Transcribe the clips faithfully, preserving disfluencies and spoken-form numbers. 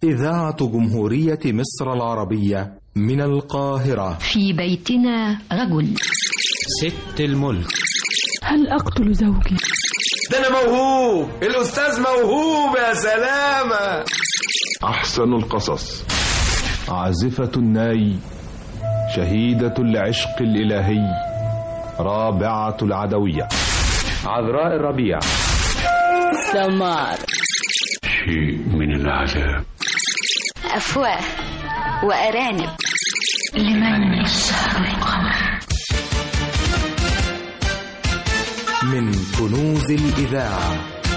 إذاعة جمهورية مصر العربية من القاهرة. في بيتنا رجل. ست الملك. هل أقتل زوجي؟ ده أنا موهوب، الأستاذ موهوب يا سلامة. أحسن القصص. عازفة الناي، شهيدة العشق الإلهي، رابعة العدوية، عذراء الربيع، سمار، شيء من العذاب، أفواه وأرانب، لمن يسهر القمر. من كنوز الإذاعة،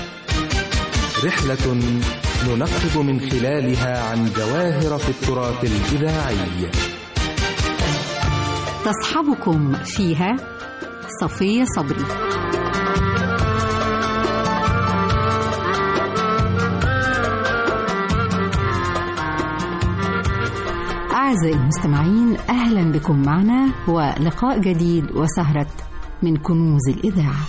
رحلة ننقب من خلالها عن جواهر في التراث الإذاعي. تصحبكم فيها صفية صبري. أعزائي المستمعين، أهلا بكم معنا ولقاء جديد وسهرة من كنوز الإذاعة.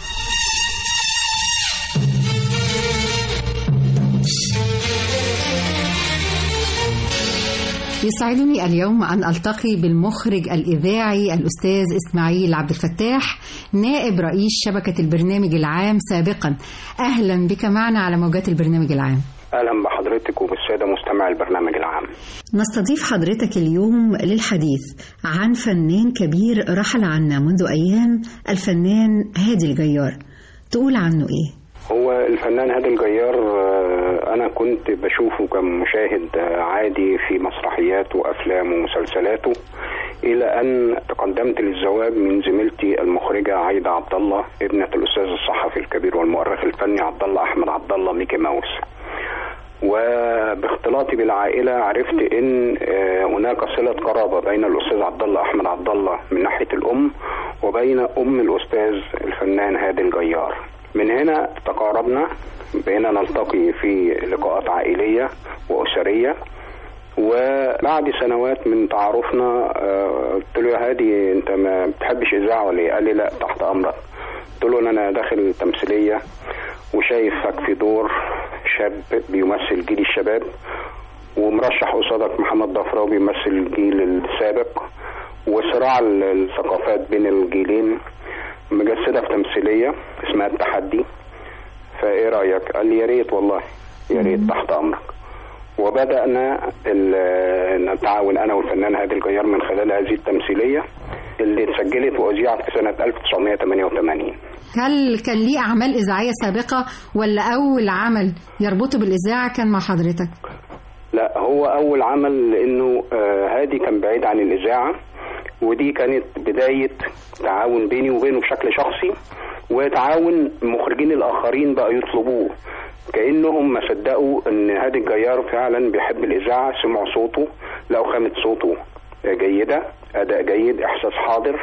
يسعدني اليوم أن ألتقي بالمخرج الإذاعي الأستاذ إسماعيل عبد الفتاح، نائب رئيس شبكة البرنامج العام سابقا. أهلا بك معنا على موجات البرنامج العام. أهلا بحضرتك وبالسادة مستمعي البرنامج العام. نستضيف حضرتك اليوم للحديث عن فنان كبير رحل عنا منذ أيام، الفنان هادي الجيار. تقول عنه إيه؟ هو الفنان هادي الجيار أنا كنت بشوفه كمشاهد عادي في مسرحياته وأفلامه ومسلسلاته، إلى أن تقدمت للزواج من زميلتي المخرجة عايدة عبد الله، ابنة الأستاذ الصحفي الكبير والمؤرخ الفني عبد الله أحمد عبد الله ميكي ماوس. وباختلاطي بالعائلة عرفت ان هناك صلة قرابة بين الأستاذ عبد الله أحمد عبد الله من ناحية الأم وبين أم الأستاذ الفنان هادي الجيار. من هنا تقاربنا، بقينا نلتقي في لقاءات عائلية وأسرية. وبعد سنوات من تعارفنا قلت له يا هادي انت ما بتحبش إذاعة ولا ايه؟ قال لي لا تحت أمرك. قلت له انا داخل تمثيلية وشايفك في دور شاب بيمثل جيل الشباب، ومرشح قصادك محمد ضفراوي بيمثل الجيل السابق، وصراع الثقافات بين الجيلين مجسدة في تمثيلية اسمها التحدي. فايه رأيك؟ قال لي يا ريت والله يا ريت تحت امرك. وبدأنا نتعاون انا والفنان هادي الجيار من خلال هذه التمثيلية اللي اتسجلت وأذيعت في سنة ألف وتسعمائة وثمانية وثمانين. هل كان ليه أعمال إذاعية سابقة ولا أول عمل يربطه بالإذاعة كان مع حضرتك؟ لا، هو أول عمل، لأنه هادي كان بعيد عن الإذاعة، ودي كانت بداية تعاون بيني وبينه بشكل شخصي، وتعاون المخرجين الآخرين بقى يطلبوه، كأنهم ما صدقوا أن هادي الجيار فعلا بيحب الإذاعة. سمعوا صوته، لقوا خامة صوته جيدة، أداء جيد، إحساس حاضر.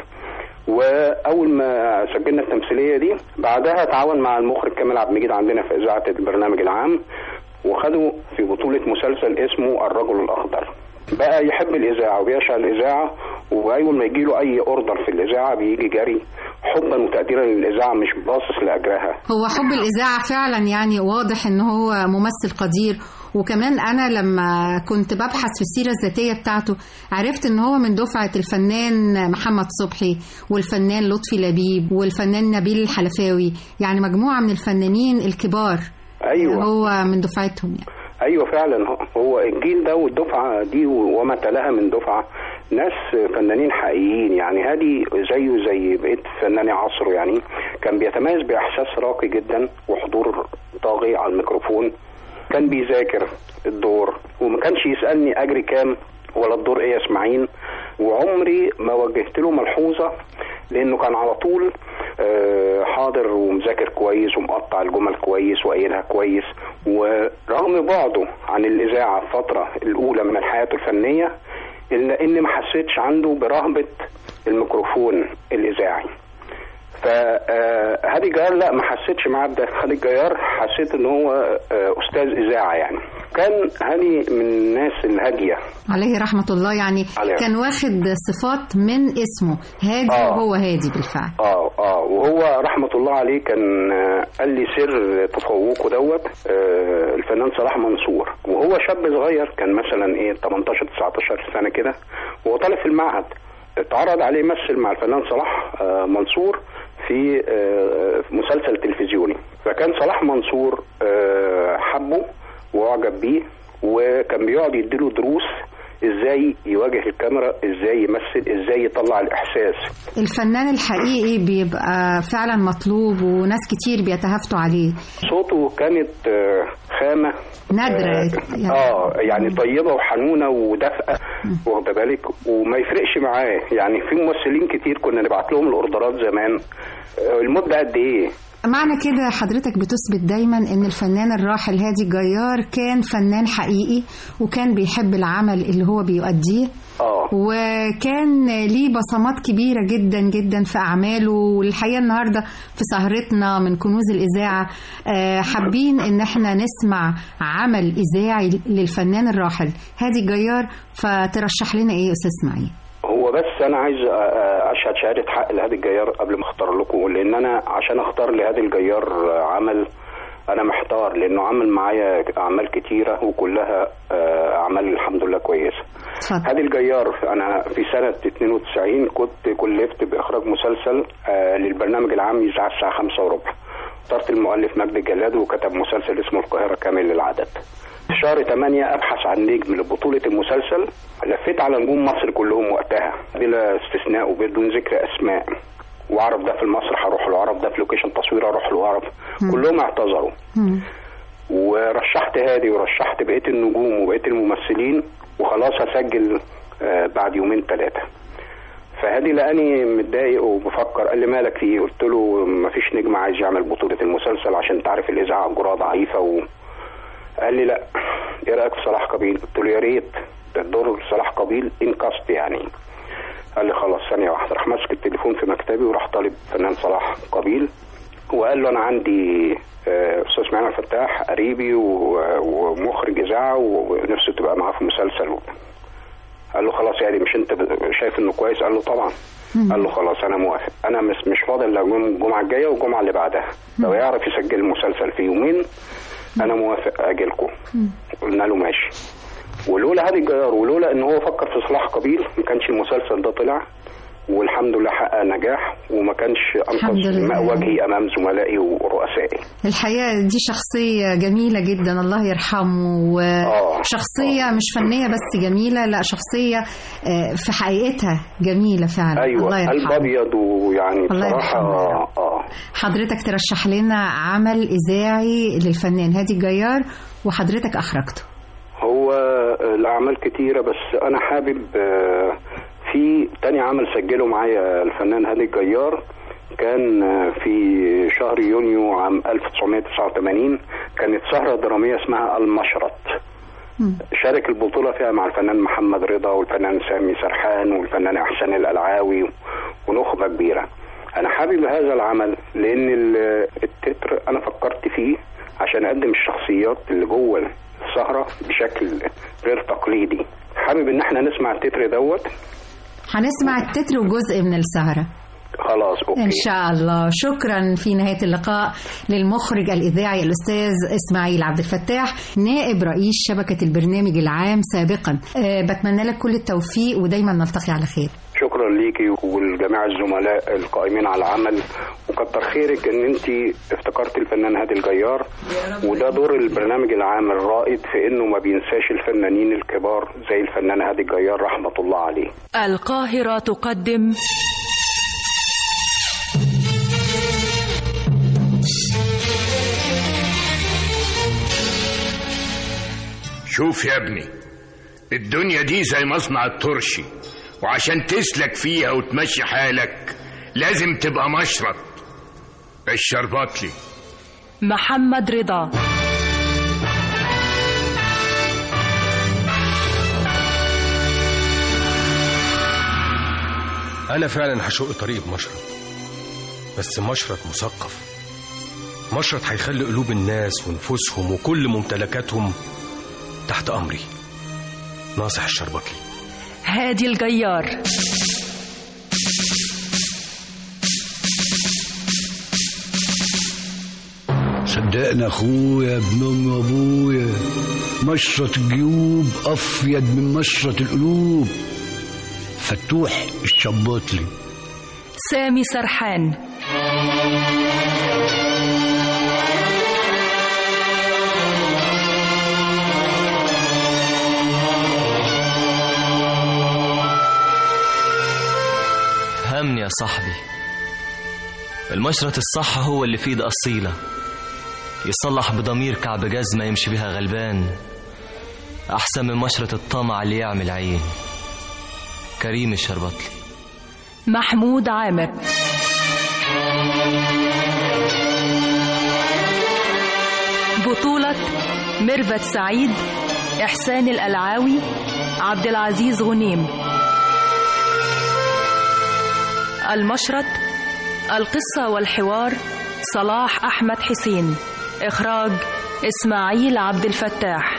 وأول ما سجلنا التمثيلية دي بعدها تعاون مع المخرج كامل عبد المجيد عندنا في إذاعة البرنامج العام، وخدوا في بطولة مسلسل اسمه الرجل الأخضر. بقى يحب الإذاعة وبيعشق الإذاعة، وأول ما يجيله أي أوردر في الإذاعة بيجي جري حبا وتقديرا للإذاعة، مش باصص لأجرها. هو حب الإذاعة فعلا يعني واضح إن هو ممثل قدير. وكمان أنا لما كنت ببحث في السيرة الذاتية بتاعته عرفت إن هو من دفعة الفنان محمد صبحي والفنان لطفي لبيب والفنان نبيل الحلفاوي، يعني مجموعة من الفنانين الكبار. أيوة، هو من دفعتهم يعني. أيوة فعلا، هو الجيل ده والدفعة دي وما تلاها من دفعة ناس فنانين حقيقيين. يعني هادي زيه زي بقيت فناني عصره، يعني كان بيتميز بإحساس راقي جدا وحضور طاغي على الميكروفون. كان بيذاكر الدور وما كانش يسألني أجري كام ولا الدور إيه يا اسماعيل، وعمري ما وجهت له ملحوظة، لأنه كان على طول حاضر ومذاكر كويس ومقطع الجمل كويس وقايلها كويس. ورغم بعده عن الإذاعة الفترة الأولى من حياته الفنية، إلا إني ما حسيتش عنده برهبة الميكروفون الإذاعي. فهادي الجيار لا ما حسيتش معاه بده. هادي الجيار حسيت ان هو استاذ اذاعه يعني. كان هادي من الناس الهاديه عليه رحمه الله يعني. عليه. كان واخد صفات من اسمه هادي. آه. وهو هادي بالفعل. اه اه وهو رحمه الله عليه كان قال لي سر تفوقه دوت الفنان صلاح منصور وهو شاب صغير، كان مثلا ايه تمنتاشر تسعتاشر سنه كده، وهو طالب في المعهد. اتعرض عليه يمثل مع الفنان صلاح منصور في مسلسل تلفزيوني، فكان صلاح منصور حبه واعجب بيه، وكان بيقعد يديله دروس ازاي يواجه الكاميرا، ازاي يمثل، ازاي يطلع الاحساس. الفنان الحقيقي بيبقى فعلا مطلوب وناس كتير بيتهافتوا عليه. صوته كانت خامه نادره يعني. اه يعني طيبه وحنونه ودافئه، واخده بالك، وما يفرقش معاه. يعني في ممثلين كتير كنا نبعت لهم الاوردرات زمان المده قد ايه. معنى كده حضرتك بتثبت دايما ان الفنان الراحل هادي الجيار كان فنان حقيقي وكان بيحب العمل اللي هو بيؤديه. اه وكان ليه بصمات كبيرة جدا جدا في أعماله. والحقيقة النهاردة في سهرتنا من كنوز الإذاعة حابين ان احنا نسمع عمل إذاعي للفنان الراحل هادي الجيار، فترشح لنا ايه يا أستاذ اسماعيل؟ هو بس انا عايز اشهد شهاده حق لهادي الجيار قبل ما اختار لكم، لان انا عشان اختار لهادي الجيار عمل انا محتار، لانه عمل معايا اعمال كتيره وكلها اعمال الحمد لله كويسه. هادي الجيار انا في سنه اتنين وتسعين كنت كلفت باخراج مسلسل للبرنامج العام يذاع الساعه خمسة وربع. اخترت المؤلف مجدي جلاد وكتب مسلسل اسمه القاهره كامل للعدد. في شهر تمانية ابحث عن نجم لبطولة المسلسل، لفيت على نجوم مصر كلهم وقتها بلا استثناء وبدون ذكر اسماء، واعرف ده في المسرح اروح له، اعرف ده في لوكيشن تصوير اروح له، اعرف كلهم اعتذروا. ورشحت هادي ورشحت بقيه النجوم وبقيه الممثلين، وخلاص هسجل بعد يومين ثلاثه. فهادي لقاني متضايق وبفكر، قال لي مالك في ايه؟ قلت له مفيش نجم عايز يعمل بطولة المسلسل عشان تعرف الاذاعه الجرأة ضعيفه و... قال لي لا، ايه رايك في صلاح قابيل؟ قلت له يا ريت، ده الدور صلاح قابيل انكاست يعني. قال لي خلاص ثانيه واحده. راح ماسك التليفون في مكتبي وراح طالب فنان صلاح قابيل، وقال له انا عندي استاذ اسماعيل الفتاح قريبي ومخرج اذاعه ونفسه تبقى معاه في مسلسل. قال له خلاص يعني مش انت شايف انه كويس؟ قال له طبعا. قال له خلاص انا موافق، انا مش مش فاضل الا الجمعه الجايه والجمعه اللي بعدها، لو يعرف يسجل المسلسل في يومين انا موافق اجي لكم. قلنا له ماشي. ولولا هادي الجيار ولولا ان هو فكر في صلاح قابيل ما كانش المسلسل ده طلع، والحمد لله حقق نجاح وما كانش انقذ ماء وجهي امام زملائي ورؤسائي. الحقيقه دي شخصيه جميله جدا الله يرحمه، وشخصيه آه. مش فنيه بس جميله، لا شخصيه في حقيقتها جميله فعلا. ايوه الله يرحمه. قلب ابيض ويعني بصراحه. اه حضرتك ترشح لنا عمل اذاعي للفنان هادي الجيار وحضرتك اخرجته. هو الاعمال كتيره بس انا حابب في تاني عمل سجله معايا الفنان هادي الجيار، كان في شهر يونيو عام ألف وتسعمائة وتسعة وثمانين، كانت سهرة درامية اسمها المشرط. شارك البطولة فيها مع الفنان محمد رضا والفنان سامي سرحان والفنان احسان القلعاوي ونخبة كبيرة. انا حابب هذا العمل لان التتر انا فكرت فيه عشان اقدم الشخصيات اللي جوه السهرة بشكل غير تقليدي. حابب ان احنا نسمع التتر دوت. هنسمع التتر وجزء من السهرة. خلاص أوكي. إن شاء الله. شكرا في نهاية اللقاء للمخرج الإذاعي الأستاذ إسماعيل عبد الفتاح نائب رئيس شبكة البرنامج العام سابقا. أه بتمنى لك كل التوفيق ودايما نلتقي على خير. شكرا ليكي والجميع الزملاء القائمين على العمل، وكتر خيرك ان انت افتكرت الفنان هادي الجيار، وده دور البرنامج العام الرائد في انه ما بينساش الفنانين الكبار زي الفنان هادي الجيار رحمة الله عليه. القاهرة تقدم شوف يا ابني، الدنيا دي زي مصنع الترشي، وعشان تسلك فيها وتمشي حالك لازم تبقى مشرط. الشربات لي. محمد رضا. أنا فعلا هشق طريق بمشرط، بس مشرط مثقف، مشرط هيخلي قلوب الناس ونفوسهم وكل ممتلكاتهم تحت أمري. ناصح الشربطلي. هادي الجيار. صدقنا اخويا ابن امي وابويا، مشرط الجيوب افيد من مشرط القلوب. فتوح الشربطلي. سامي سرحان. همني يا صاحبي، المشرط الصح هو اللي في ايد أصيلة، يصلح بضمير كعب جزمة يمشي بها غلبان، أحسن من مشرط الطمع اللي يعمل عين. كريم الشربطلي. محمود عامر. بطولة ميرفت سعيد، إحسان الألعاوي، عبد العزيز غنيم. المشرط، القصة والحوار صلاح أحمد حسين، إخراج إسماعيل عبد الفتاح.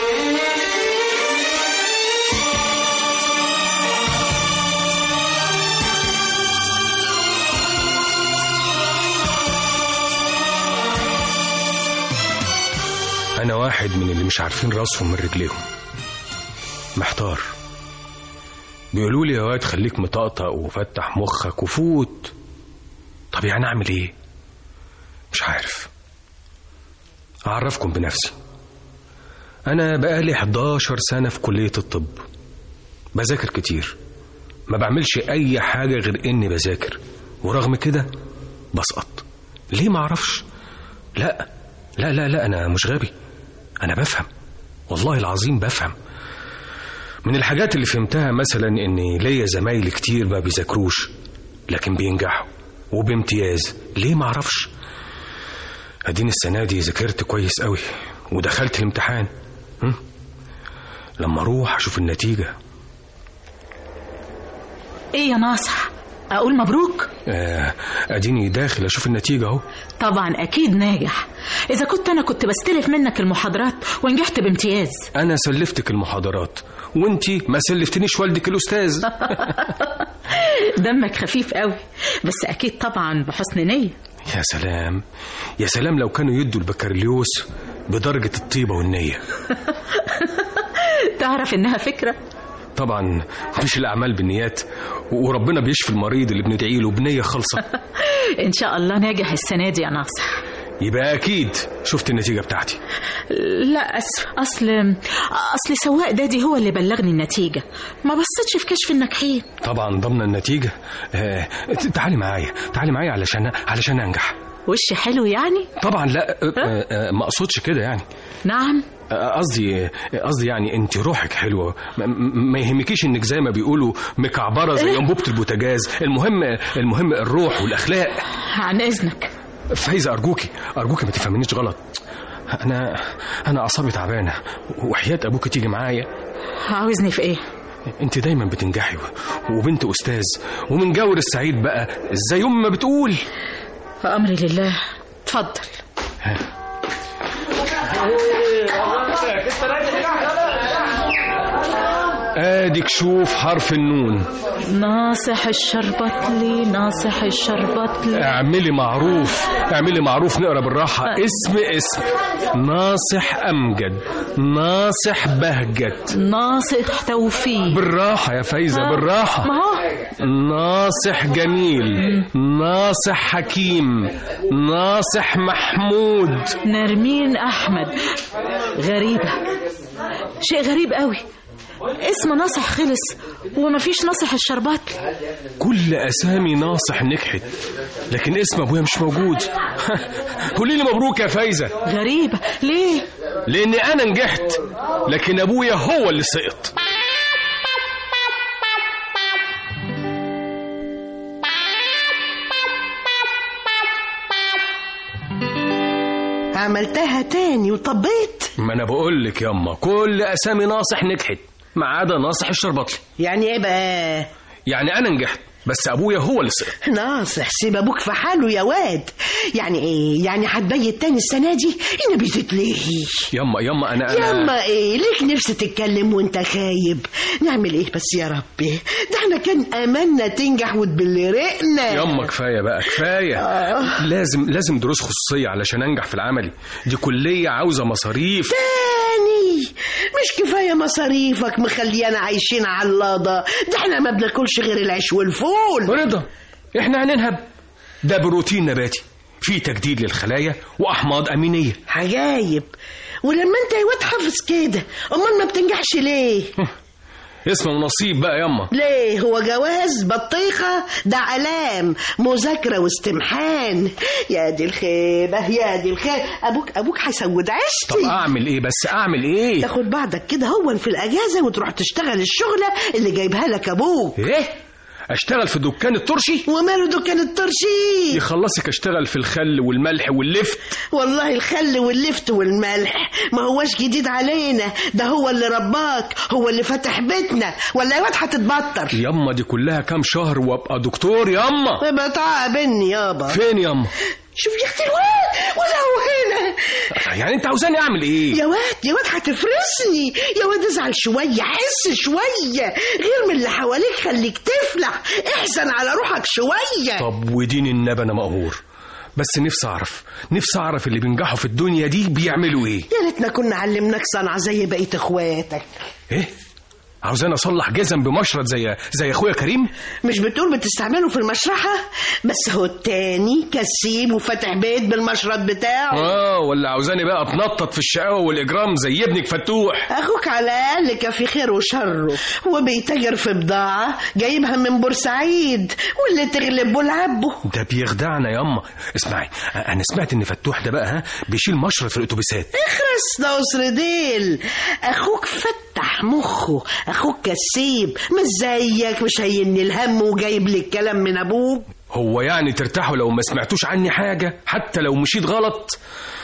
أنا واحد من اللي مش عارفين راسهم من رجليهم، محتار. بيقولوا لي يا واد خليك مطقطق وفتح مخك وفوت. طب يعني أعمل إيه؟ مش عارف. أعرفكم بنفسي، أنا بقالي حداشر سنة في كلية الطب، بذاكر كتير، ما بعملش أي حاجة غير إني بذاكر، ورغم كده بسقط. ليه ما أعرفش؟ لا لا لا لا أنا مش غبي، أنا بفهم، والله العظيم بفهم. من الحاجات اللي فهمتها مثلا إن ليا زمايلي كتير ما بيذاكروش لكن بينجحوا وبامتياز. ليه ما أعرفش؟ أديني السنة دي ذاكرت كويس قوي ودخلت الامتحان، لما أروح أشوف النتيجة. إيه يا ناصح، أقول مبروك؟ آه أديني داخل أشوف النتيجة أهو. طبعا أكيد ناجح. إذا كنت أنا كنت بستلف منك المحاضرات ونجحت بامتياز. أنا سلفتك المحاضرات وانتي ما سلفتنيش والدك الأستاذ. دمك خفيف قوي، بس أكيد طبعا بحسن نية. يا سلام يا سلام لو كانوا يدوا البكالوريوس بدرجة الطيبة والنية. تعرف إنها فكرة؟ طبعا مفيش الأعمال بالنيات، وربنا بيشفي المريض اللي بندعي له بنية خالصة. إن شاء الله ناجح السنة دي يا ناصح. يبقى أكيد شفت النتيجة بتاعتي. لا أسف، أصل أصل سواق دادي هو اللي بلغني النتيجة، ما بصيتش في كشف الناجحين. طبعا ضمن النتيجة. آه، تعالي معايا تعالي معايا علشان علشان أنجح. وش حلو يعني؟ طبعا لا آه، آه، ما أقصدش كده يعني. نعم قصدي قصدي يعني انت روحك حلوه، ما يهمكيش انك زي ما بيقولوا مكعبره زي انبوبه البوتاجاز. المهم المهم الروح والاخلاق. عن اذنك. فايزه ارجوكي ارجوكي ما تفهمنيش غلط، انا انا اعصابي تعبانه وحياه ابوكي تيجي معايا. عاوزني في ايه؟ انت دايما بتنجحي وبنت استاذ ومن جور السعيد بقى زي يوم ما بتقول. امري لله. اتفضل. اديك شوف حرف النون. ناصح الشربطلي ناصح الشربطلي. اعملي معروف اعملي معروف نقرا بالراحه. اسم اسم ناصح امجد، ناصح بهجت، ناصح توفيق. بالراحه يا فايزه بالراحه. ما هو ناصح جميل، ناصح حكيم، ناصح محمود. نرمين احمد. غريبه، شيء غريب قوي، اسم ناصح خلص ومفيش ناصح الشربطلي. كل اسامي ناصح نجحت لكن اسم ابويا مش موجود. قولي لي مبروك يا فايزه. غريبه ليه؟ لاني انا نجحت لكن ابويا هو اللي سقط. عملتها تاني وطبيت. ما انا بقول لك ياما كل اسامي ناصح نجحت ما عدا ناصح الشربطلي. يعني ايه بقى؟ يعني انا نجحت بس ابويا هو اللي سقط. ناصح سيب ابوك في حاله يا واد. يعني ايه يعني هتبيت تاني السنه دي؟ انا بيتت ليه يما يما انا انا يما ايه ليك نفسي تتكلم وانت خايب؟ نعمل ايه بس يا ربي؟ ده احنا كان املنا تنجح وتبل رقنا. يما كفايه بقى كفايه. آه. لازم لازم دروس خصوصيه علشان انجح في العملي. دي كليه عاوزه مصاريف تاني. مش كفايه مصاريفك مخليانا عايشين علاضه؟ ده احنا ما بناكلش غير العيش والفول. رضا احنا هننهب؟ ده بروتين نباتي فيه تجديد للخلايا واحماض امينيه. عجايب. ولما انت يا واد حافظ كده امال ما بتنجحش ليه؟ اسمه نصيب بقى يما. ليه هو جواز بطيخة؟ ده علام مذاكرة واستمحان. يا دي الخيبة يا دي الخيبة. أبوك أبوك هيسود عشتي. طب أعمل إيه بس أعمل إيه؟ تاخد بعضك كده هون في الأجازة وتروح تشتغل الشغلة اللي جايبها لك أبوك. إيه؟ أشتغل في دكان الترشي؟ وماله دكان الترشي؟ يخلصك أشتغل في الخل والملح واللفت. والله الخل واللفت والملح ما هوش جديد علينا، ده هو اللي رباك، هو اللي فتح بيتنا. ولا يا واد هتتبطر؟ ياما دي كلها كام شهر وابقى دكتور ياما. يبقى تعبني يابا. فين ياما؟ شوف يا اختي الواد ولا هو هنا. يعني انت عاوزاني اعمل ايه؟ يا واد يا واد هتفرسني يا واد. ازعل شويه حس شويه غير من اللي حواليك، خليك تفلح احزن على روحك شويه. طب ودين النبي انا مقهور، بس نفسي اعرف نفسي اعرف اللي بينجحوا في الدنيا دي بيعملوا ايه. يا ريتنا كنا علمناك صنعه زي بقيه اخواتك. ايه عاوزاني اصلح جزم بمشرط زي زي اخويا كريم؟ مش بتقول بتستعمله في المشرحه؟ بس هو التاني كسيب وفتح بيت بالمشرط بتاعه. اه ولا عاوزاني بقى اتنطط في الشقاوه والاجرام زي ابنك فتوح؟ اخوك على الاقل كفي خير وشره وبيتاجر في بضاعه جايبها من بورسعيد واللي تغلبه لعبه. ده بيخدعنا ياما. اسمعي انا سمعت ان فتوح ده بقى ها بيشيل مشرط في الاتوبيسات. اخرس ده اسرديل. اخوك فتح مخه، اخوك كسيب مش زيك مش هيني الهم وجايب لي الكلام من ابوك. هو يعني ترتاحوا لو ما سمعتوش عني حاجه حتى لو مشيت غلط؟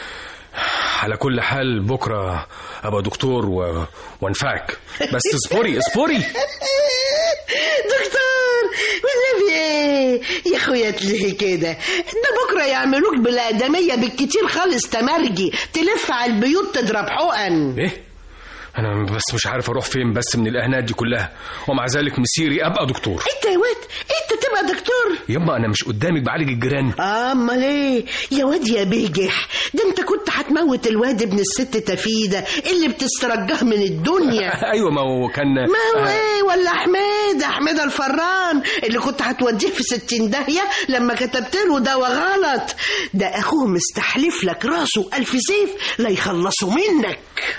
على كل حال بكره ابقى دكتور و... وانفعك. بس اصبري اصبري. دكتور والنبي ايه يا اخويا ليه كده؟ ده بكره يعملوك بالادميه بالكتير خالص تمرجي تلف على البيوت تضرب حقن. ايه أنا بس مش عارف أروح فين بس من الإهانات دي كلها، ومع ذلك مسيري أبقى دكتور. أنت يا واد أنت تبقى دكتور؟ يما أنا مش قدامك بعالج الجيران. أمال إيه يا واد يا بيجح؟ ده أنت كنت هتموت الواد ابن الست تفيدة اللي بتسترجاه من الدنيا. أيوة ما هو كان ما هو آه. إيه ولا حميد حميد الفران اللي كنت هتوديه في ستين داهية لما كتبت له دواء غلط. ده أخوه مستحلف لك راسه ألف سيف لا يخلصوا منك.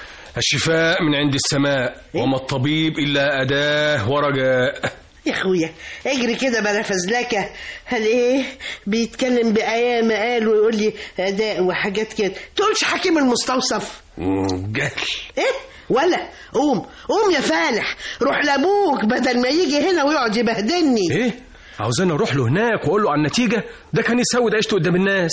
الشفاء من عند السماء وما الطبيب إلا أداة ورجاء. يا أخويا اجري كده بلا فزلكة. هل إيه بيتكلم بأيام قال ويقول لي أداء وحاجات كده تقولش حكيم المستوصف؟ جهل. إيه ولا قوم قوم يا فالح روح لأبوك بدل ما يجي هنا ويقعد يبهدلني. إيه عاوزاني أروح له هناك وأقول له عن النتيجة؟ ده كان يسود عيشته قدام الناس.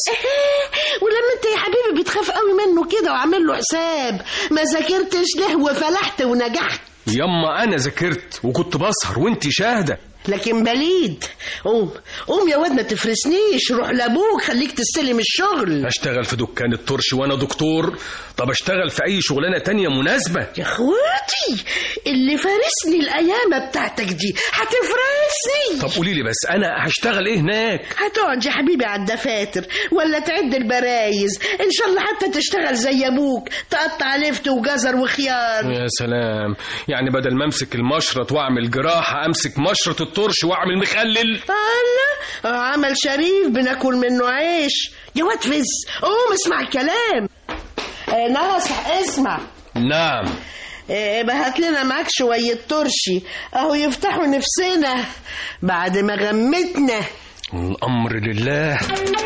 ولما انت يا حبيبي بتخاف قوي منه كده وعامل له حساب ما ذاكرتش له وفلحت ونجحت. يما انا ذاكرت وكنت بسهر وانت شاهده. لكن بليد قوم قوم يا واد ما تفرسنيش. روح لابوك خليك تستلم الشغل. اشتغل في دكان الترشي وانا دكتور؟ طب اشتغل في اي شغلانه تانية مناسبه. يا اخواتي اللي فارسني الايام بتاعتك دي هتفرسني. طب قولي لي بس انا هشتغل ايه هناك؟ هتقعد يا حبيبي على الدفاتر ولا تعد البرايز ان شاء الله حتى تشتغل زي ابوك تقطع لفت وجزر وخيار. يا سلام يعني بدل ما امسك المشرط واعمل جراحه امسك مشرط الترش واعمل مخلل. الله عمل شريف بناكل منه عيش. يا واد فز قوم اسمع الكلام. آه ناصح اسمع. نعم. آه بهات لنا معاك شويه ترشي اهو يفتحوا نفسنا بعد ما غمتنا. الامر لله.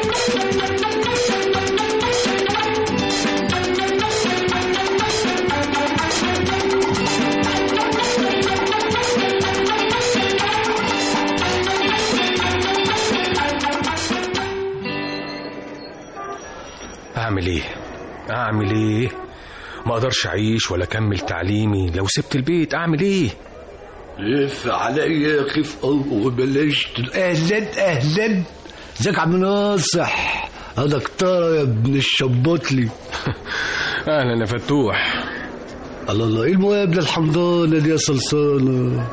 أعمل إيه؟ أعمل إيه؟ ما أقدرش أعيش ولا أكمل تعليمي لو سبت البيت. أعمل إيه؟ لف عليا خف وبلاش. اهلا اهلا، ازيك يا عم ناصح؟ يا دكتوره يا ابن الشباطلي. اهلا يا فتوح. الله الله، ايه المقابله الحمضانه دي يا صلصانه؟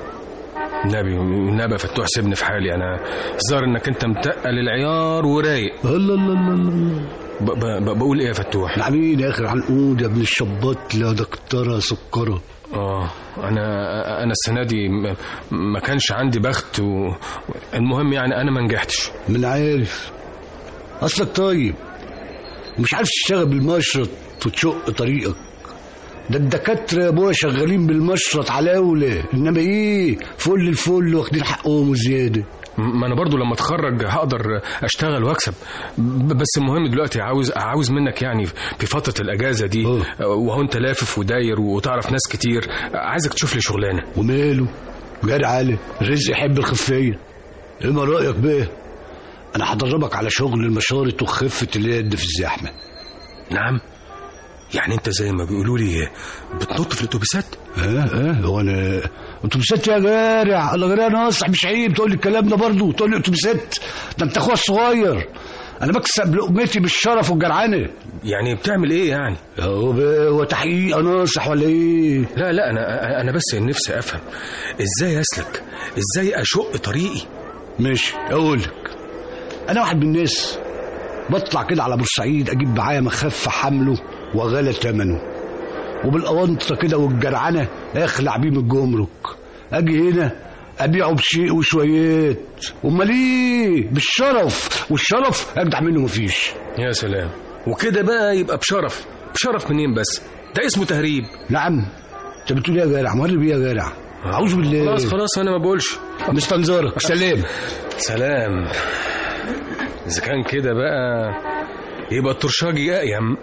النبي النبي يا فتوح سيبني في حالي، انا ظاهر انك انت متقل العيار ورايق. الله الله الله الله، بقول ايه يا فتوح؟ نعمين يا اخي العنقود يا ابن الشباطلي يا دكتوره سكره. اه انا انا السنه دي ما كانش عندي بخت و... المهم يعني انا ما نجحتش. من عارف اصلك طيب، مش عارف تشتغل بالمشرط وتشق طريقك. ده الدكاتره يا ابويا شغالين بالمشرط علاوله، انما ايه فل الفل واخدين حقهم وزياده. ما انا برضو لما اتخرج هقدر اشتغل واكسب، بس المهم دلوقتي عاوز عاوز منك يعني في فتره الاجازه دي وهو انت لافف وداير وتعرف ناس كتير، عايزك تشوف لي شغلانه. وماله جدع علي، الرزق يحب الخفيه. ايه ما رايك بقى؟ انا هدربك على شغل المشارط وخفه اليد في الزحمه. نعم، يعني انت زي ما بيقولوا لي بتنط في الاتوبيسات؟ اه اه هو انا اتوبيسات يا جارع؟ الله جارع ناصح، مش عيب تقول لي الكلام ده برضه؟ تقول لي اتوبيسات؟ ده انت اخويا الصغير، انا بكسب لقمتي بالشرف والجرعنه. يعني بتعمل ايه يعني؟ هو هو تحقيق ناصح ولا ايه؟ لا لا انا انا بس نفسي افهم ازاي اسلك، ازاي اشق طريقي. ماشي اقول لك، انا واحد من الناس بطلع كده على بورسعيد اجيب معايا مخفه حمله وغلى ثمنه، وبالأونطة كده والجرعنة اخلع بيه من الجمرك، اجي هنا ابيعه بشيء وشويات. امال ايه؟ بالشرف، والشرف اجدع منه مفيش. يا سلام، وكده بقى يبقى بشرف؟ بشرف منين بس؟ ده اسمه تهريب. نعم. انت بتقول ايه يا جارع؟ مهرب ايه يا جارع؟ اعوذ بالله. خلاص خلاص انا ما بقولش. مستنظرك. سلام. سلام. اذا كان كده بقى يبقى الترشاجي قايم.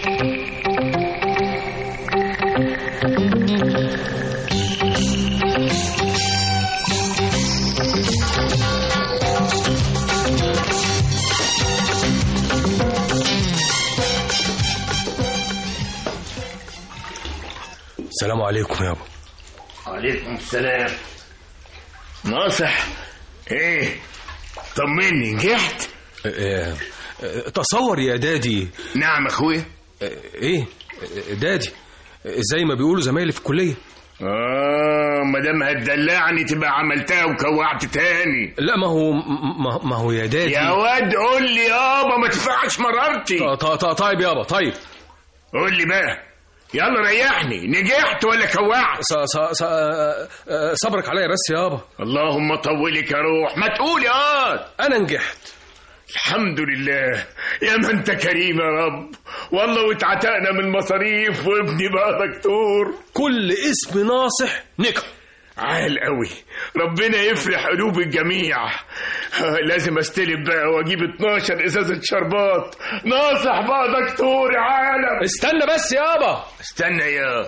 السلام عليكم يابا. وعليكم السلام. ناصح، ايه طمني، نجحت؟ اه اه تصور يا دادي. نعم اخويا. اه ايه دادي، زي ما بيقولوا زمايلي في الكليه. اه ما دام هتدلعني تبقى عملتها وكوعت تاني. لا ما هو ما, ما هو يا دادي. يا واد قول لي يابا، ما تدفعش مرارتي. طيب يابا طيب قول لي بقى، يلا ريحني، نجحت ولا كوعت؟ صبرك عليا بس يابا. اللهم طولك يا روح، ما تقول يا انا نجحت الحمد لله. يا ما انت كريم يا رب والله، واتعتقنا من مصاريف وابني بقى دكتور. كل اسم ناصح نجح. عال قوي، ربنا يفرح قلوب الجميع. لازم استلم بقى واجيب اتناشر ازازه شربات. ناصح بقى دكتور يا عالم. استنى بس يابا. استنى يا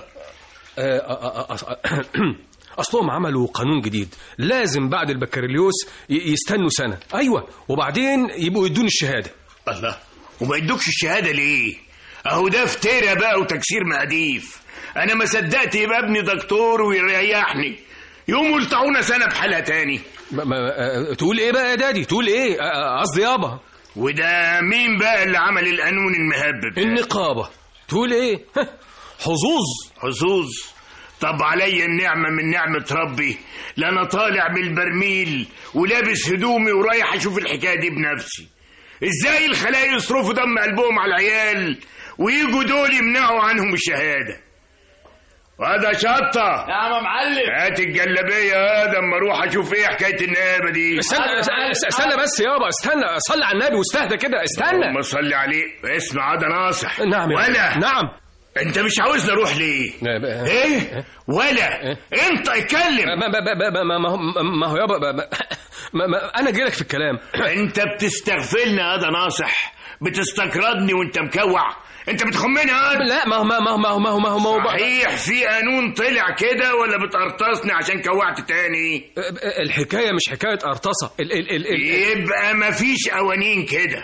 اصلهم عملوا قانون جديد، لازم بعد البكالوريوس يستنوا سنه. ايوه، وبعدين يبقوا يدون الشهاده. الله، وما يدوكش الشهاده ليه؟ اهو ده افترا بقى وتكسير مقاديف. انا ما صدقت يبقى ابني دكتور ويريحني، يقوموا يلطعونا سنه بحالها تاني. ما ما تقول ايه بقى يا دادي؟ تقول ايه؟ قصدي يابا. وده مين بقى اللي عمل القانون المهبب؟ النقابه. تقول ايه؟ حظوظ. حظوظ؟ طب عليا النعمه من نعمه ربي، لا انا طالع بالبرميل ولابس هدومي ورايح اشوف الحكايه دي بنفسي. ازاي الخلايا يصرفوا دم قلبهم على العيال ويجوا دول يمنعوا عنهم الشهاده؟ وهذا شطه. نعم يا معلم. هات الجلابيه هذا اما اروح اشوف ايه حكايه النيابه دي. استنى استنى بس يابا، استنى، صلي على النبي واستهدى كده، استنى. ما صلي عليه. اسمع هذا ناصح. نعم يا ولا نعم. انت مش عاوزني اروح ليه؟ ايه ولا انت اتكلم. ما ما ما ما هو يابا، ما ما انا جايلك في الكلام. انت بتستغفلنا هذا ناصح، بتستكردني وانت مكوع، انت بتخمني هذا. لا ما هو ما هو ما هو ما هو ما هو ما هو صحيح في قانون طلع كده ولا بتقرطصني عشان كوعت تاني؟ الحكايه مش حكايه قرطصه. ال ال ال يبقى مفيش قوانين كده.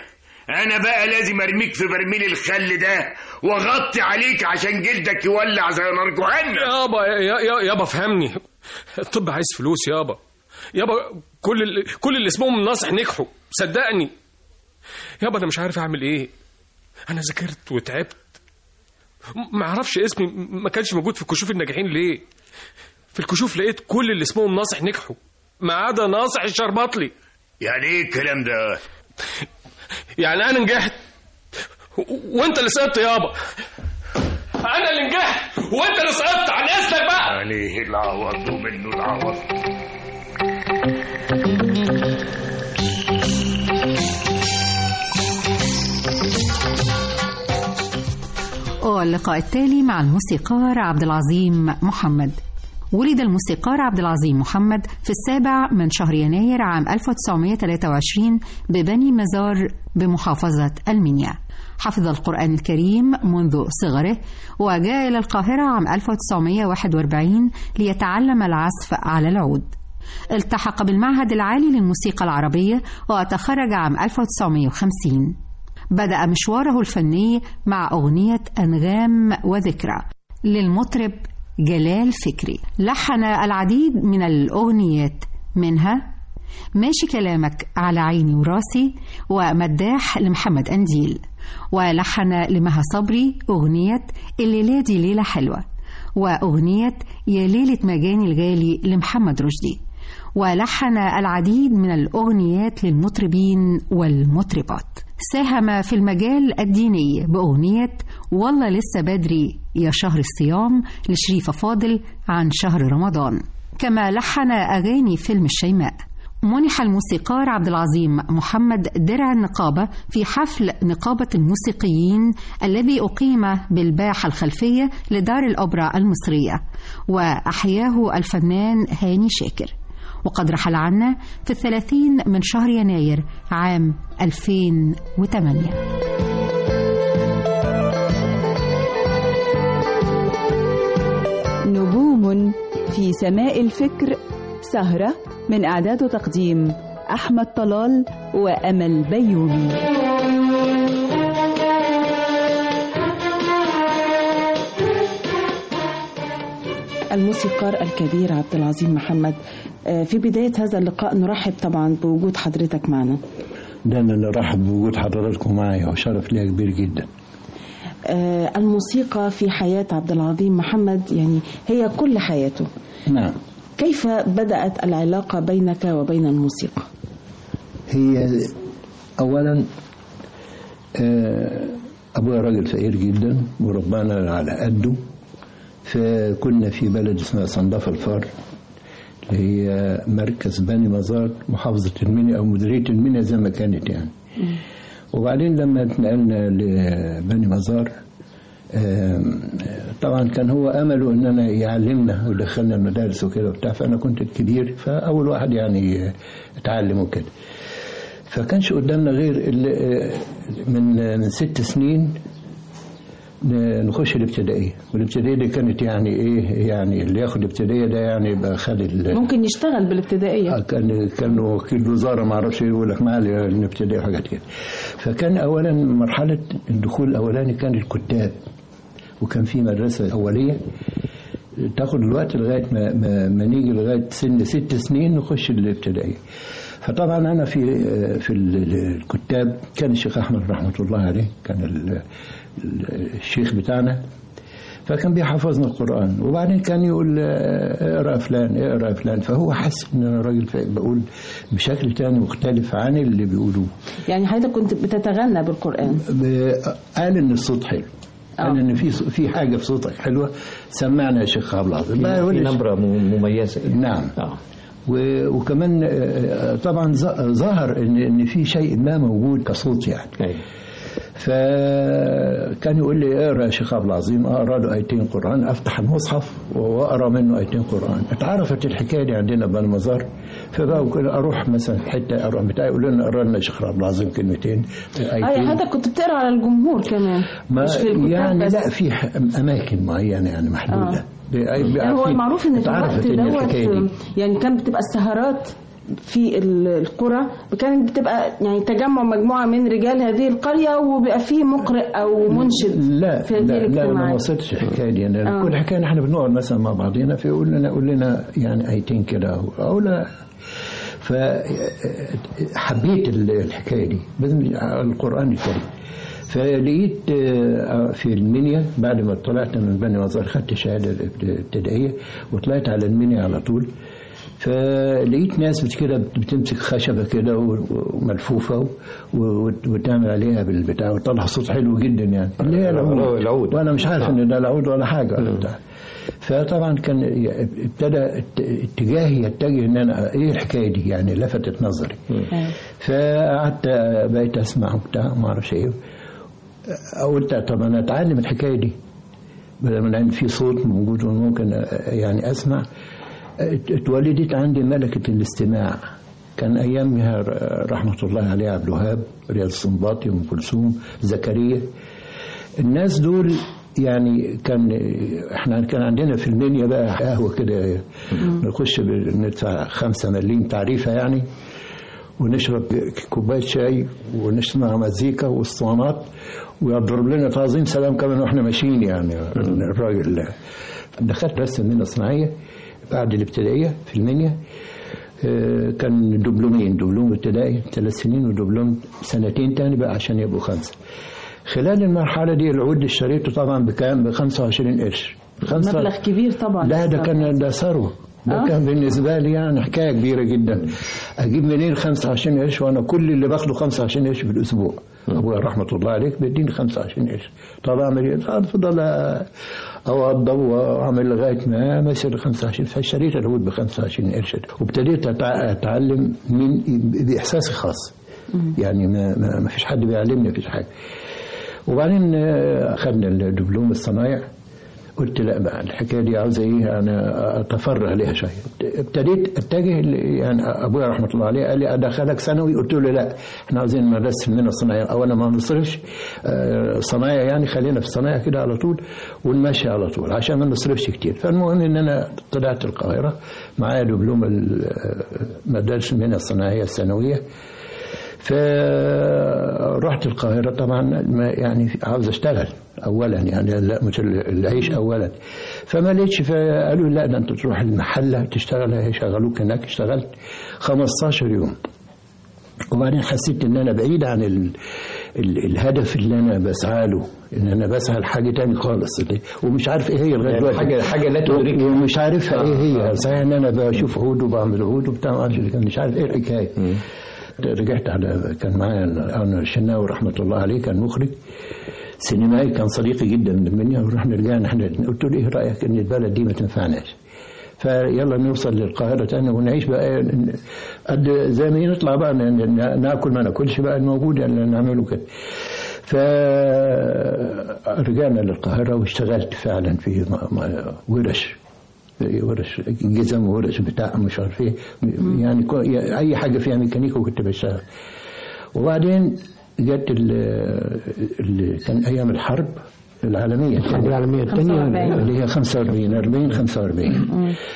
انا بقى لازم ارميك في برميل الخل ده واغطي عليك عشان جلدك يولع زي نار جهنم. يابا يا يا يابا فهمني، الطب عايز فلوس يابا. يابا كل اللي كل اللي اسمهم ناصح نجحوا، صدقني يابا. انا مش عارف اعمل ايه. انا ذاكرت وتعبت، ما اعرفش اسمي ما كانش موجود في كشوف الناجحين ليه. في الكشوف لقيت كل اللي اسمهم ناصح نجحوا ما عدا ناصح الشربطلي. يعني ايه الكلام ده؟ يعني انا نجحت وانت اللي سقطت يابا. انا اللي نجحت وانت اللي سقطت، عن اذنك بقى. عليه العوض ومنه العوض. واللقاء التالي مع الموسيقار عبد العظيم محمد. ولد الموسيقار عبد العظيم محمد في السابع من شهر يناير عام ألف وتسعمائة وثلاثة وعشرين ببني مزار بمحافظة المنيا. حفظ القرآن الكريم منذ صغره، وجاء إلى القاهرة عام ألف وتسعمائة وواحد وأربعين ليتعلم العزف على العود. التحق بالمعهد العالي للموسيقى العربية وتخرج عام ألف وتسعمائة وخمسين. بدأ مشواره الفني مع أغنية أنغام وذكرى للمطرب جلال فكري. لحن العديد من الأغنيات، منها ماشي كلامك على عيني وراسي ومداح لمحمد أنديل، ولحن لمها صبري أغنية الليلة دي ليلة حلوة، وأغنية يا ليلة مجاني الغالي لمحمد رشدي، ولحن العديد من الأغنيات للمطربين والمطربات. ساهم في المجال الديني بأغنية والله لسه بدري يا شهر الصيام لشريفة فاضل عن شهر رمضان، كما لحن أغاني فيلم الشيماء. منح الموسيقار عبد العظيم محمد درع النقابة في حفل نقابة الموسيقيين الذي أقيم بالباحة الخلفية لدار الأوبرا المصرية، وأحياه الفنان هاني شاكر، وقد رحل عنا في الثلاثين من شهر يناير عام ألفين وثمانية. نجوم في سماء الفكر، سهرة من إعداد وتقديم أحمد طلال وأمل بيومي. الموسيقار الكبير عبد العظيم محمد، في بداية هذا اللقاء نرحب طبعا بوجود حضرتك معنا. ده أنا نرحب بوجود حضراتكم معي، وشرف لي كبير جدا. الموسيقى في حياة عبد العظيم محمد يعني هي كل حياته. نعم. كيف بدأت العلاقة بينك وبين الموسيقى؟ هي أولا أبويا راجل فقير جدا وربنا على قده، فكنا في بلد اسمها صندفة الفار اللي هي مركز بني مزار محافظة المنيا أو مديرية المنيا زي ما كانت يعني. م. وبعدين لما اتنقلنا لبني مزار طبعا كان هو أمله أننا يعلمنا ودخلنا المدارس وكده وبتاع، فأنا كنت الكبير فأول واحد يعني اتعلم وكده. فكانش قدامنا غير من من ست سنين نخش الابتدائية، والابتدائية دي كانت يعني ايه يعني اللي ياخد الابتدائية ده يعني يبقى خد ممكن يشتغل بالابتدائية. كان كان وكيل وزارة ما اعرفش يقول لك معلي الابتدائية وحاجات كده. فكان اولا مرحلة الدخول الاولاني كان الكتاب، وكان في مدرسة اولية تاخد الوقت لغاية ما, ما, ما نيجي لغاية سن ست سنين نخش الابتدائية. فطبعا انا في في الكتاب كان الشيخ احمد رحمة الله عليه كان الشيخ بتاعنا، فكان بيحفظنا القرآن، وبعدين كان يقول اقرأ فلان اقرأ فلان، فهو حس ان انا راجل بقول بشكل تاني مختلف عن اللي بيقولوه. يعني حضرتك كنت بتتغنى بالقرآن؟ قال ان الصوت حلو، قال ان في في حاجه في صوتك حلوه، سمعنا يا شيخ عبد العظيم في نبره مميزه. نعم. آه. وكمان طبعا ظهر ان ان في شيء ما موجود كصوت يعني. أي. فكان يقول لي اقرا يا شيخ عبد العظيم، اقرا له ايتين قران، افتح المصحف واقرا منه ايتين قران. اتعرفت الحكايه دي عندنا بني مزار، فبقى اروح مثلا في حته اروح بتاعي يقول لنا اقرا لنا يا شيخ عبد العظيم كلمتين ايتين. اه حتى كنت بتقرا على الجمهور كمان ما مش في الكتاب يعني بس. لا في اماكن معينه يعني محدوده. آه. يعني هو المعروف ان في الوقت دوت يعني كان بتبقى السهرات في القرى كانت بتبقى يعني تجمع مجموعة من رجال هذه القرية وبيبقى فيه مقرئ أو منشد لا في هذه لا, لا ما الاجتماعات. وصلتش الحكاية دي يعني آه. كل حكاية نحن بنقعد مثلا مع بعضينا فيقول لنا قول لنا يعني آيتين كده أو لا. فحبيت الحكاية دي القرآن الكريم. فلقيت في المنيا بعد ما طلعت من بني مزار خدت شهادة ابتدائية وطلعت على المنيا على طول. فلقيت ناس كده بتمسك خشبة كده وملفوفة وتعمل عليها بالبتاع وطلع صوت حلو جدا يعني اللي هي العود وانا مش عارف ان ده العود ولا حاجة ولا بتاع. فطبعا كان ابتدى اتجاهي يتجه ان انا ايه الحكايه دي يعني لفتت نظري. فقعدت بقيت اسمع وبتاع ما اعرفش ايه. قلت طب انا اتعلم الحكايه دي بدل ما عندي في صوت موجود وممكن يعني اسمع. اتولدت عندي ملكه الاستماع. كان ايامها رحمه الله عليه عبد الوهاب رياض السنباطي ام كلثوم زكريا. الناس دول يعني كان احنا كان عندنا في المنيا بقى قهوه كده نخش ندفع خمسة مليم تعريفه يعني ونشرب كوبايه شاي ونسمع مزيكا واسطوانات ويضرب لنا تعظيم سلام كمان واحنا ماشيين يعني الراجل. دخلت بس المنيا الصناعيه بعد الابتدائيه في المنيا. كان دبلومين دبلوم ابتدائي ثلاث سنين ودبلوم سنتين تاني بقى عشان يبقوا خمسه. خلال المرحلة دي العود اللي اشتريته طبعا بكام بخمسة وعشرين قرش. مبلغ كبير طبعا. لا ده كان ده ثروة. ده آه؟ كان بالنسبة لي يعني حكاية كبيرة جدا. أجيب منين خمسة وعشرين قرش وأنا كل اللي باخده خمسة وعشرين قرش بالأسبوع. أبويا رحمة الله عليك بيديني خمسة وعشرين قرش. طب أعمل إيه؟ أفضل أوضب وأعمل لغاية ما مثل خمسة وعشرين. فاشتريت العود بخمسة وعشرين قرش وابتديت أتعلم من بإحساسي خاص. يعني ما ما فيش حد بيعلمني مفيش حاجة. وبعدين أخذنا الدبلوم الصنايع. قلت لا بقى الحكايه دي عاوزه ايه انا اتفرغ ليها شويه. ابتديت اتجه يعني ابويا رحمه الله عليه قال لي ادخلك ثانوي. قلت له لا احنا عاوزين مدرسه مننا الصنايع اولا ما نصرفش صنايع يعني خلينا في الصنايع كده على طول ونمشي على طول عشان ما نصرفش كتير. فالمهم ان انا طلعت القاهره معايا دبلوم المدارس المنيا الصناعيه الثانويه. فرحت القاهرة طبعا يعني عاوز اشتغل اولا يعني لا مش العيش اولا. فما لقيتش فقالوا لا ده انت تروح المحلة تشتغل هيشغلوك هناك. اشتغلت خمستاشر يوم وبعدين حسيت ان انا بعيد عن ال ال الهدف اللي انا بسعى له. ان انا بسعى لحاجه تاني خالص ومش عارف ايه هي لغايه دلوقتي. حاجه حاجه لا تدركها ومش عارفها ايه هي. صحيح ان انا بشوف عود وبعمل عود وبتاع مش عارف ايه الحكايه. رجعت على كان معايا انا الشناوي رحمه الله عليه كان مخرج سينمائي كان صديقي جدا من المنيا. ورحنا رجعنا احنا قلت له ايه رايك ان البلد دي ما تنفعناش فيلا نوصل للقاهره تاني ونعيش بقى قد زي ما نطلع بقى ناكل ما ناكلش بقى الموجود يعني نعمله كده. فرجعنا للقاهره واشتغلت فعلا في ورش ورش جزم ورش بتاع مش عارف ايه يعني اي حاجه فيها ميكانيكا وكنت بشتغل. وبعدين جت اللي كان ايام الحرب العالميه الحرب العالميه الثانيه اللي هي خمسة وأربعين أربعين خمسة وأربعين.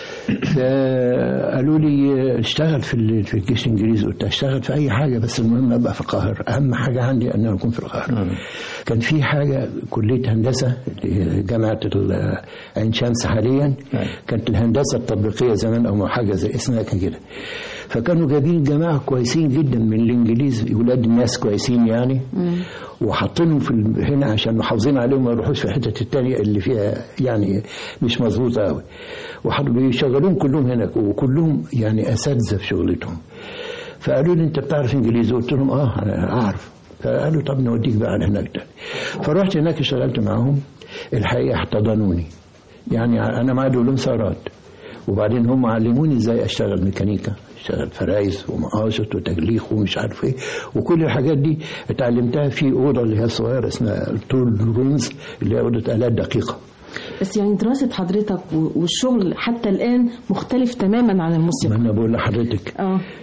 فقالوا لي اشتغل في في الجيش الانجليزي. قلت اشتغل في اي حاجه بس المهم ابقى في القاهره. اهم حاجه عندي ان اكون في القاهره. كان في حاجه كليه هندسه جامعه عين شمس حاليا كانت الهندسه التطبيقيه زمان او حاجه زي اسمها كده. فكانوا جايبين جماعه كويسين جدا من الانجليز اولاد الناس كويسين يعني وحاطينهم في هنا عشان محافظين عليهم ما يروحوش في الحته الثانيه اللي فيها يعني مش مظبوطه قوي. وبيشغلون كلهم هناك وكلهم يعني اساتذه في شغلتهم. فقالوا لي انت بتعرف انجليزي؟ قلت لهم اه انا اعرف. فقالوا طب نوديك بقى على هناك تاني. فرحت هناك اشتغلت معاهم. الحقيقه احتضنوني يعني انا معايا دبلوم سيارات وبعدين هم علموني ازاي اشتغل ميكانيكا اشتغل فرايز ومقاشط وتجليخ ومش عارف ايه وكل الحاجات دي اتعلمتها في اوضه اللي هي صغيره اسمها التول رومز اللي هي اوضه الات دقيقه. بس يعني دراسة حضرتك والشغل حتى الآن مختلف تماما عن الموسيقى. ما أنا بقول لحضرتك اه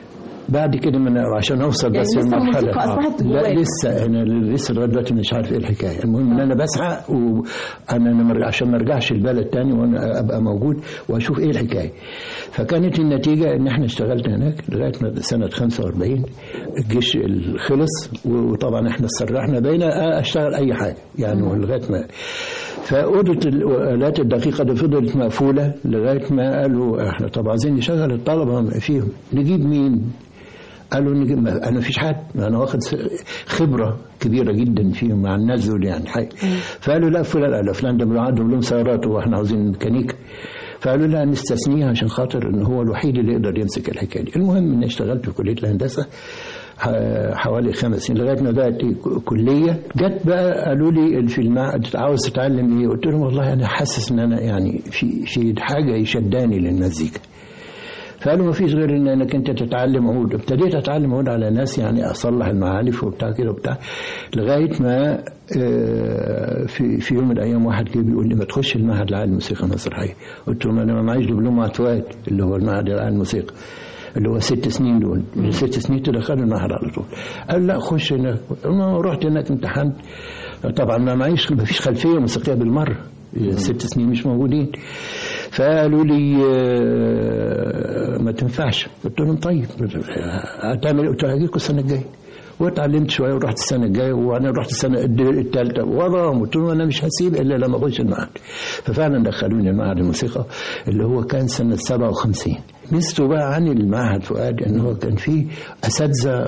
بعد كده من عشان اوصل يعني بس لسه المرحله الموسيقى أصبحت لا جواك. لسه انا لسه لغايه دلوقتي مش عارف ايه الحكايه. المهم ان انا بسعى وانا أنا مرجع عشان ما ارجعش البلد تاني وانا ابقى موجود واشوف ايه الحكايه. فكانت النتيجه ان احنا اشتغلنا هناك لغايه سنه خمسة وأربعين الجيش خلص، وطبعا احنا استرحنا بينا اشتغل اي حاجه يعني لغايه ما فأوضة الآلات الدقيقة دي فضلت مقفولة لغاية ما قالوا احنا طبعا عايزين نشغل الطلبة فيهم، نجيب مين؟ قالوا نجيب أنا مفيش حد، أنا واخد خبرة كبيرة جدا فيهم مع الناس دول يعني حي. فقالوا لا فلان قال فلان ده بنعدوا لهم سيارات واحنا عاوزين ميكانيكا. فقالوا لا نستثنيه عشان خاطر ان هو الوحيد اللي يقدر يمسك الحكايه دي. المهم اني اشتغلت في كليه الهندسه حوالي خمس سنين لغايه ما بقت كليه. جت بقى قالوا لي في المعهد عاوز تتعلم ايه؟ قلت لهم والله انا حاسس ان انا يعني في في حاجه يشداني للمزيكا. فقالوا ما فيش غير ان انك انت تتعلم عود. ابتديت اتعلم عود على ناس يعني اصلح المعالف وبتاع كده وبتاع لغايه ما في في يوم من الايام واحد جه بيقول لي ما تخش المعهد العالي للموسيقى المسرحيه. قلت له انا ما معيش دبلوم عطوات اللي هو المعهد العالي للموسيقى اللي هو ست سنين دول، ست سنين تدخلوا المعهد على طول. قال لا خش هناك. انا رحت هناك امتحنت، طبعا ما معيش ما فيش خلفيه موسيقيه بالمره، ست سنين مش موجودين. فقالوا لي ما تنفعش. قلت لهم طيب هتعمل؟ قلت لهم هجيكم السنه الجايه. واتعلمت شويه ورحت السنه الجايه، وانا رحت السنه الثالثه وراهم. قلت لهم انا مش هسيب الا لما اخش المعهد. ففعلا دخلوني المعهد الموسيقى اللي هو كان سنه سبعة وخمسين. ميزته بقى عن المعهد فؤاد ان هو كان فيه اساتذه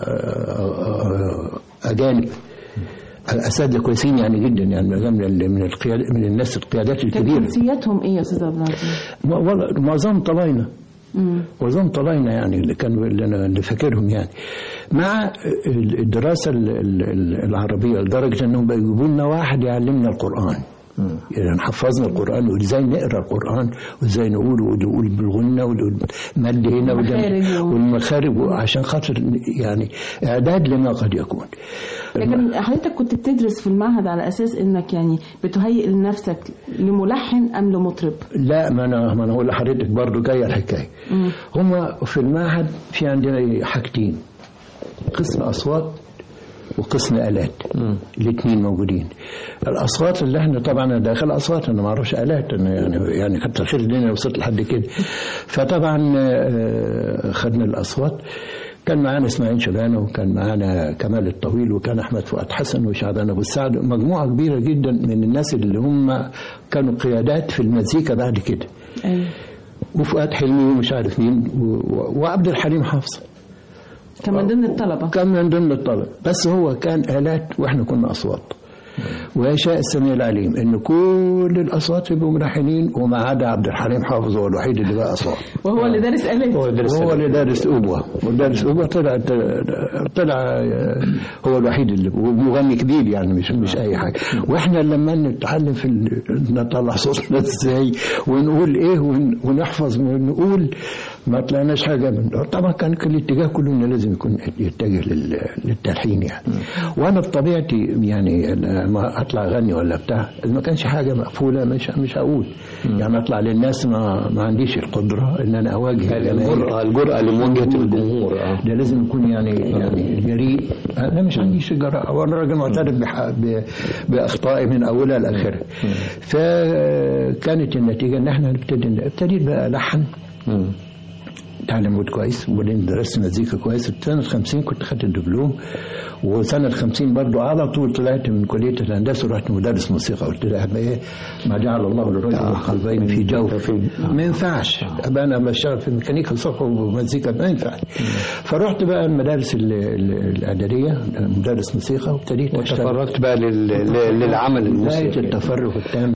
اجانب، اساتذه كويسين يعني جدا يعني من من القياد من الناس القيادات الكبيره. جنسياتهم ايه يا استاذ عبد العزيز؟ معظم طلاينه معظم طلاينه يعني اللي كانوا اللي انا اللي فاكرهم يعني، مع الدراسه العربيه لدرجه انهم بقوا يجيبوا لنا واحد يعلمنا القران. يعني حفظنا القرآن وازاي نقرأ القرآن وازاي نقول ونقول بالغنة والمد هنا والمخارج عشان خاطر يعني إعداد لما قد يكون. لكن حضرتك كنت بتدرس في المعهد على أساس إنك يعني بتهيئ لنفسك لملحن أم لمطرب؟ لا ما أنا ما أنا هقول لحضرتك برضه جاية الحكاية. هما في المعهد في عندنا حاجتين، قسم أصوات وقسم آلات، الاثنين موجودين. الأصوات اللي احنا طبعا داخل أصوات أنا ما أعرفش آلات أنا يعني يعني حتى خير الدنيا وصلت لحد كده. فطبعا خدنا الأصوات. كان معانا اسماعيل شبانة وكان معانا كمال الطويل وكان أحمد فؤاد حسن وشعبان أبو السعد، مجموعة كبيرة جدا من الناس اللي هم كانوا قيادات في المزيكا بعد كده. أيوة. وفؤاد حلمي ومش عارف مين وعبد الحليم حافظ كان من ضمن الطلبة. كان من ضمن الطلبة، بس هو كان آلات وإحنا كنا أصوات. ويشاء السميع العليم إن كل الأصوات يبقوا ملحنين وما عدا عبد الحليم حافظ هو الوحيد اللي بقى أصوات. وهو اللي دارس آلات. وهو اللي دارس أوبوة ودارس أوبوة طلع طلع هو الوحيد اللي ومغني كبير يعني مش مش أي حاجة. وإحنا لما نتعلم في نطلع صوتنا إزاي ونقول إيه ونحفظ ونقول ما طلعناش حاجة منه. طبعا كان كل الاتجاه كله إنه لازم يكون يتجه للتلحين يعني. وأنا بطبيعتي يعني ما أطلع غني ولا بتاع ما كانش حاجة مقفولة مش مش هقول يعني أطلع للناس ما ما عنديش القدرة إن أنا أواجه الجرأة الجرأة لمواجهة الجمهور. ده لازم يكون يعني يعني جريء. أنا مش عنديش الجرأة وأنا راجل معترف بأخطائي من أولها لآخرها. فكانت النتيجة إن إحنا نبتدي ابتديت بقى ألحن. تعلم عود كويس وبعدين درست مزيكا كويس. سنة خمسين كنت خدت الدبلوم، وسنة خمسين برضو على طول طلعت من كلية الهندسة ورحت مدرس موسيقى. قلت له أبقى إيه ما جعل الله للرجل قلبين في جوف ما ينفعش أبقى أنا بشتغل في ميكانيكا الصوت ومزيكا ما ينفعش. فرحت بقى المدارس الإعدادية مدرس موسيقى وابتديت وتفرغت بقى للعمل الموسيقي. بداية التفرغ التام.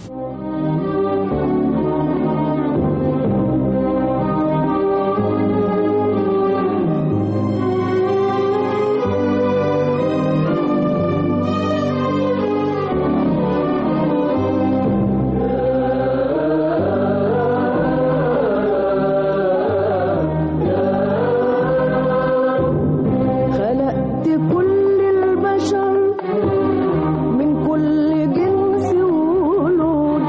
من كل جنس ولون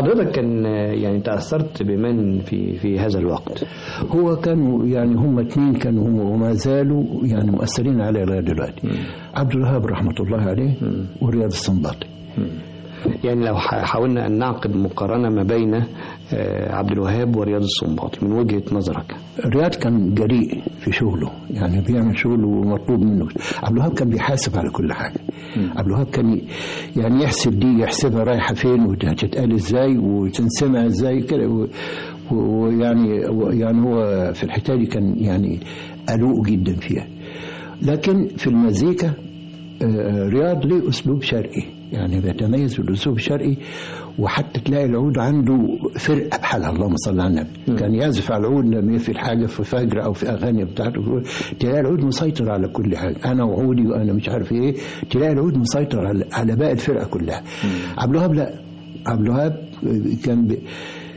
حضرتك كان يعني تأثرت بمن في في هذا الوقت؟ هو كانوا يعني هم اثنين كانوا هم وما زالوا يعني مؤثرين علي لغايه دلوقتي. عبد الوهاب رحمه الله عليه ورياض السنباطي. يعني لو حاولنا أن نعقد مقارنة ما بين عبد الوهاب ورياض السنباطي من وجهة نظرك. رياض كان جريء في شغله، يعني بيعمل شغله ومطلوب منه. عبد الوهاب كان بيحاسب على كل حاجة. عبد الوهاب كان يعني يحسب دي، يحسبها رايحة فين وتتقال ازاي وتنسمع ازاي كده، ويعني يعني هو في الحتة دي كان يعني ألوق جدا فيها. لكن في المزيكا رياض ليه أسلوب شرقي، يعني بيتميز بالأسلوب الشرقي، وحتى تلاقي العود عنده فرقة بحالها، اللهم صل على النبي. كان يعزف على العود لما يفي حاجة في فجر أو في أغاني بتاعته، تلاقي العود مسيطر على كل حاجة، أنا وعودي وأنا مش عارف إيه، تلاقي العود مسيطر على على باقي الفرقة كلها. عبد الوهاب لا، عبد الوهاب كان ب...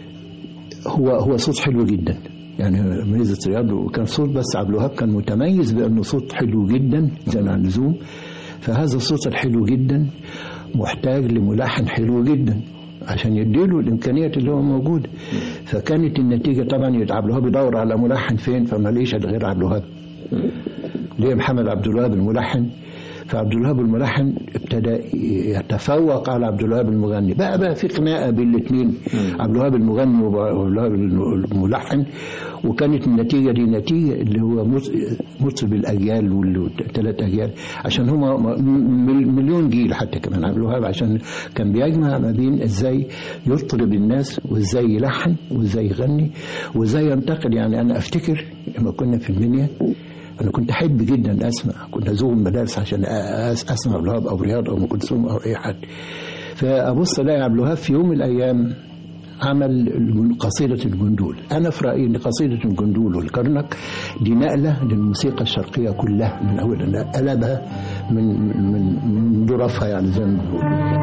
هو هو صوت حلو جدا، يعني ميزة رياض وكان صوت، بس عبد الوهاب كان متميز بأنه صوت حلو جدا زي عن اللزوم. فهذا الصوت الحلو جدا محتاج لملحن حلو جدا عشان يديله الامكانيات اللي هو موجوده. فكانت النتيجه طبعا عبد الوهاب يدور على ملحن فين، فما ليش غير عبد الوهاب. ليه محمد عبد الوهاب الملحن، فعبد الوهاب الملحن ابتدى يتفوق على عبد الوهاب المغني. بقى بقى في خناقه بين الاثنين، عبد الوهاب المغني وعبد الوهاب الملحن، وكانت النتيجه دي نتيجه اللي هو مطرب الاجيال والثلاث اجيال، عشان هما مليون جيل حتى كمان عبد الوهاب، عشان كان بيجمع ما بين ازاي يطرب الناس وازاي يلحن وازاي يغني وازاي ينتقل. يعني انا افتكر لما كنا في المنيا أنا كنت أحب جدا أسمع، كنت أزور المدارس عشان أسمع عبد الوهاب أو رياض أو أم كلثوم أو أي حد. فأبص ألاقي عبد الوهاب في يوم من الأيام عمل قصيدة الجندول. أنا في رأيي إن قصيدة الجندول والكرنك دي نقلة للموسيقى الشرقية كلها من أولها، قلبها من من من ظرفها، يعني زي ما بنقول.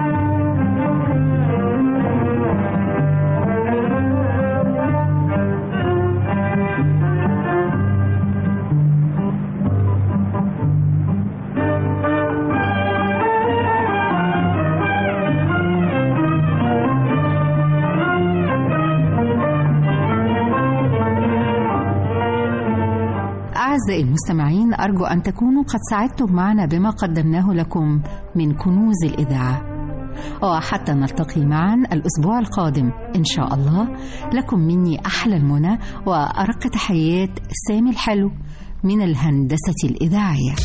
أعزائي المستمعين، أرجو أن تكونوا قد سعدتم معنا بما قدمناه لكم من كنوز الإذاعة، وحتى نلتقي معا الأسبوع القادم إن شاء الله. لكم مني أحلى المنى وأرق تحيات سامي الحلو من الهندسة الإذاعية.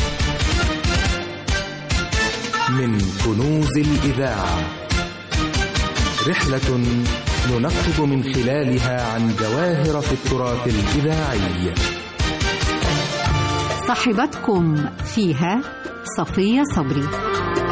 من كنوز الإذاعة، رحلة ننقب من خلالها عن جواهر في التراث الإذاعي. صاحبتكم فيها صفية صبري.